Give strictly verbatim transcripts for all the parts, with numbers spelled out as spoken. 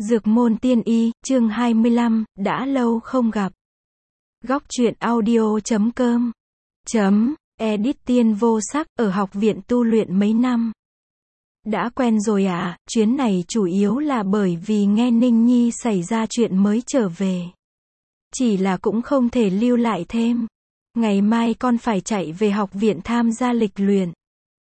Dược môn tiên y, chương hai mươi lăm, đã lâu không gặp. Góc truyện audio chấm com chấm edit Tiên Vô Sắc, ở học viện tu luyện mấy năm. Đã quen rồi à, chuyến này chủ yếu là bởi vì nghe Ninh Nhi xảy ra chuyện mới trở về. Chỉ là cũng không thể lưu lại thêm. Ngày mai con phải chạy về học viện tham gia lịch luyện.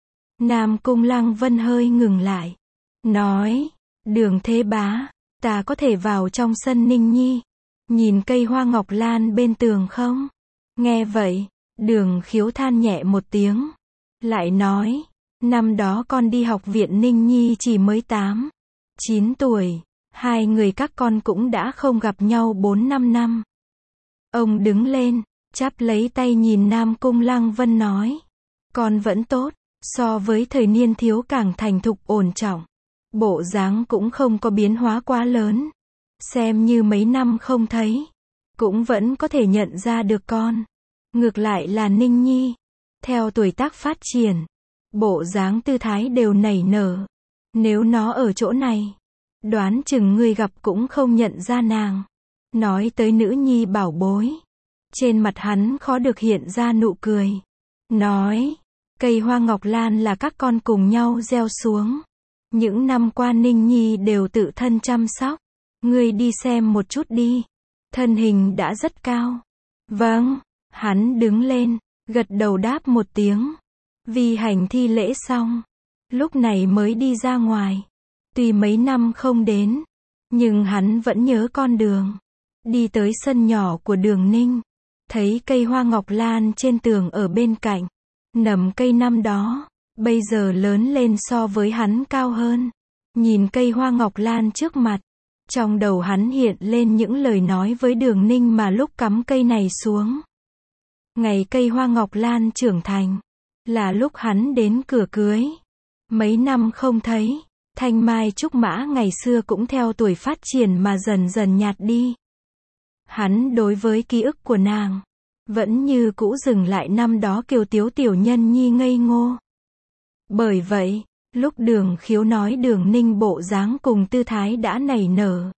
Nam Cung Lăng Vân hơi ngừng lại. Nói, Đường Thế Bá, ta có thể vào trong sân Ninh Nhi, nhìn cây hoa ngọc lan bên tường không? Nghe vậy, Đường Khiếu than nhẹ một tiếng. Lại nói, năm đó con đi học viện Ninh Nhi chỉ mới tám, chín tuổi. Hai người các con cũng đã không gặp nhau bốn năm năm. Ông đứng lên, chắp lấy tay nhìn Nam Cung Lăng Vân nói. Con vẫn tốt, so với thời niên thiếu càng thành thục ổn trọng. Bộ dáng cũng không có biến hóa quá lớn. Xem như mấy năm không thấy, cũng vẫn có thể nhận ra được con. Ngược lại là Ninh Nhi, theo tuổi tác phát triển, bộ dáng tư thái đều nảy nở. Nếu nó ở chỗ này, đoán chừng ngươi gặp cũng không nhận ra nàng. Nói tới nữ nhi bảo bối, trên mặt hắn khó được hiện ra nụ cười. Nói, cây hoa ngọc lan là các con cùng nhau gieo xuống. Những năm qua Ninh Nhi đều tự thân chăm sóc. Ngươi đi xem một chút đi. Thân hình đã rất cao. Vâng. Hắn đứng lên, gật đầu đáp một tiếng. Vi hành thi lễ xong, lúc này mới đi ra ngoài. Tuy mấy năm không đến, nhưng hắn vẫn nhớ con đường. Đi tới sân nhỏ của Đường Ninh, thấy cây hoa ngọc lan trên tường ở bên cạnh. Nầm cây năm đó, bây giờ lớn lên so với hắn cao hơn. Nhìn cây hoa ngọc lan trước mặt, trong đầu hắn hiện lên những lời nói với Đường Ninh mà lúc cắm cây này xuống. Ngày cây hoa ngọc lan trưởng thành, là lúc hắn đến cửa cưới. Mấy năm không thấy, thanh mai trúc mã ngày xưa cũng theo tuổi phát triển mà dần dần nhạt đi. Hắn đối với ký ức của nàng, vẫn như cũ dừng lại năm đó kiều tiếu tiểu nhân nhi ngây ngô. Bởi vậy, lúc Đường Khiếu nói Đường Ninh bộ dáng cùng tư thái đã nảy nở,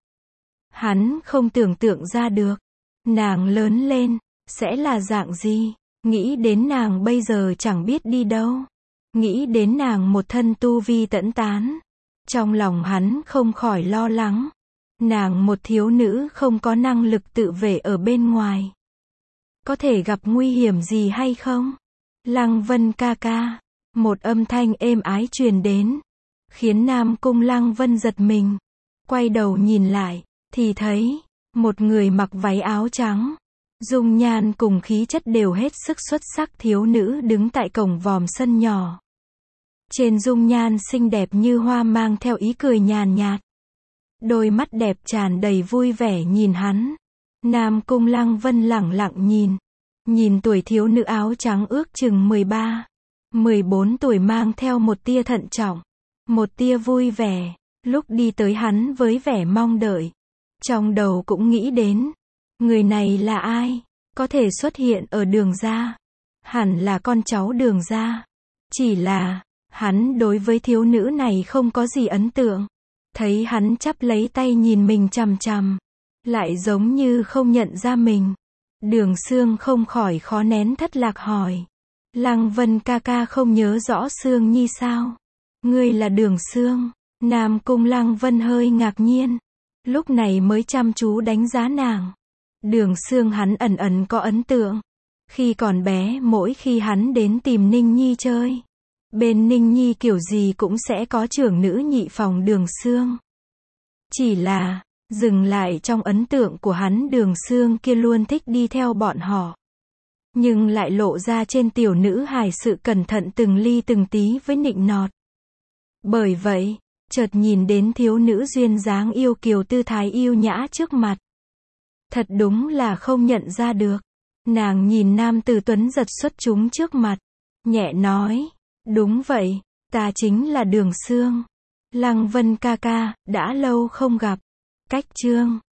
hắn không tưởng tượng ra được, nàng lớn lên, sẽ là dạng gì. Nghĩ đến nàng bây giờ chẳng biết đi đâu. Nghĩ đến nàng một thân tu vi tẫn tán. Trong lòng hắn không khỏi lo lắng. Nàng một thiếu nữ không có năng lực tự vệ ở bên ngoài. Có thể gặp nguy hiểm gì hay không? Lăng Vân ca ca. Một âm thanh êm ái truyền đến, khiến Nam Cung Lăng Vân giật mình. Quay đầu nhìn lại, thì thấy, một người mặc váy áo trắng, dung nhan cùng khí chất đều hết sức xuất sắc thiếu nữ đứng tại cổng vòm sân nhỏ. Trên dung nhan xinh đẹp như hoa mang theo ý cười nhàn nhạt. Đôi mắt đẹp tràn đầy vui vẻ nhìn hắn. Nam Cung Lăng Vân lẳng lặng nhìn. Nhìn tuổi thiếu nữ áo trắng ước chừng mười ba, mười bốn tuổi mang theo một tia thận trọng, một tia vui vẻ. Lúc đi tới hắn với vẻ mong đợi, trong đầu cũng nghĩ đến, người này là ai? Có thể xuất hiện ở Đường gia? Hẳn là con cháu Đường gia. Chỉ là, hắn đối với thiếu nữ này không có gì ấn tượng. Thấy hắn chắp lấy tay nhìn mình chằm chằm, lại giống như không nhận ra mình. Đường Sương không khỏi khó nén thất lạc hỏi. Lăng Vân ca ca không nhớ rõ Sương Nhi sao? Ngươi là Đường Sương? Nam Cung Lăng Vân hơi ngạc nhiên. Lúc này mới chăm chú đánh giá nàng. Đường Sương hắn ẩn ẩn có ấn tượng. Khi còn bé mỗi khi hắn đến tìm Ninh Nhi chơi, bên Ninh Nhi kiểu gì cũng sẽ có trưởng nữ nhị phòng Đường Sương. Chỉ là, dừng lại trong ấn tượng của hắn Đường Sương kia luôn thích đi theo bọn họ. Nhưng lại lộ ra trên tiểu nữ hài sự cẩn thận từng ly từng tí với nịnh nọt. Bởi vậy, chợt nhìn đến thiếu nữ duyên dáng yêu kiều tư thái yêu nhã trước mặt. Thật đúng là không nhận ra được. Nàng nhìn nam tử tuấn giật xuất chúng trước mặt, nhẹ nói, đúng vậy, ta chính là Đường Sương. Lăng Vân ca ca, đã lâu không gặp. Cách chương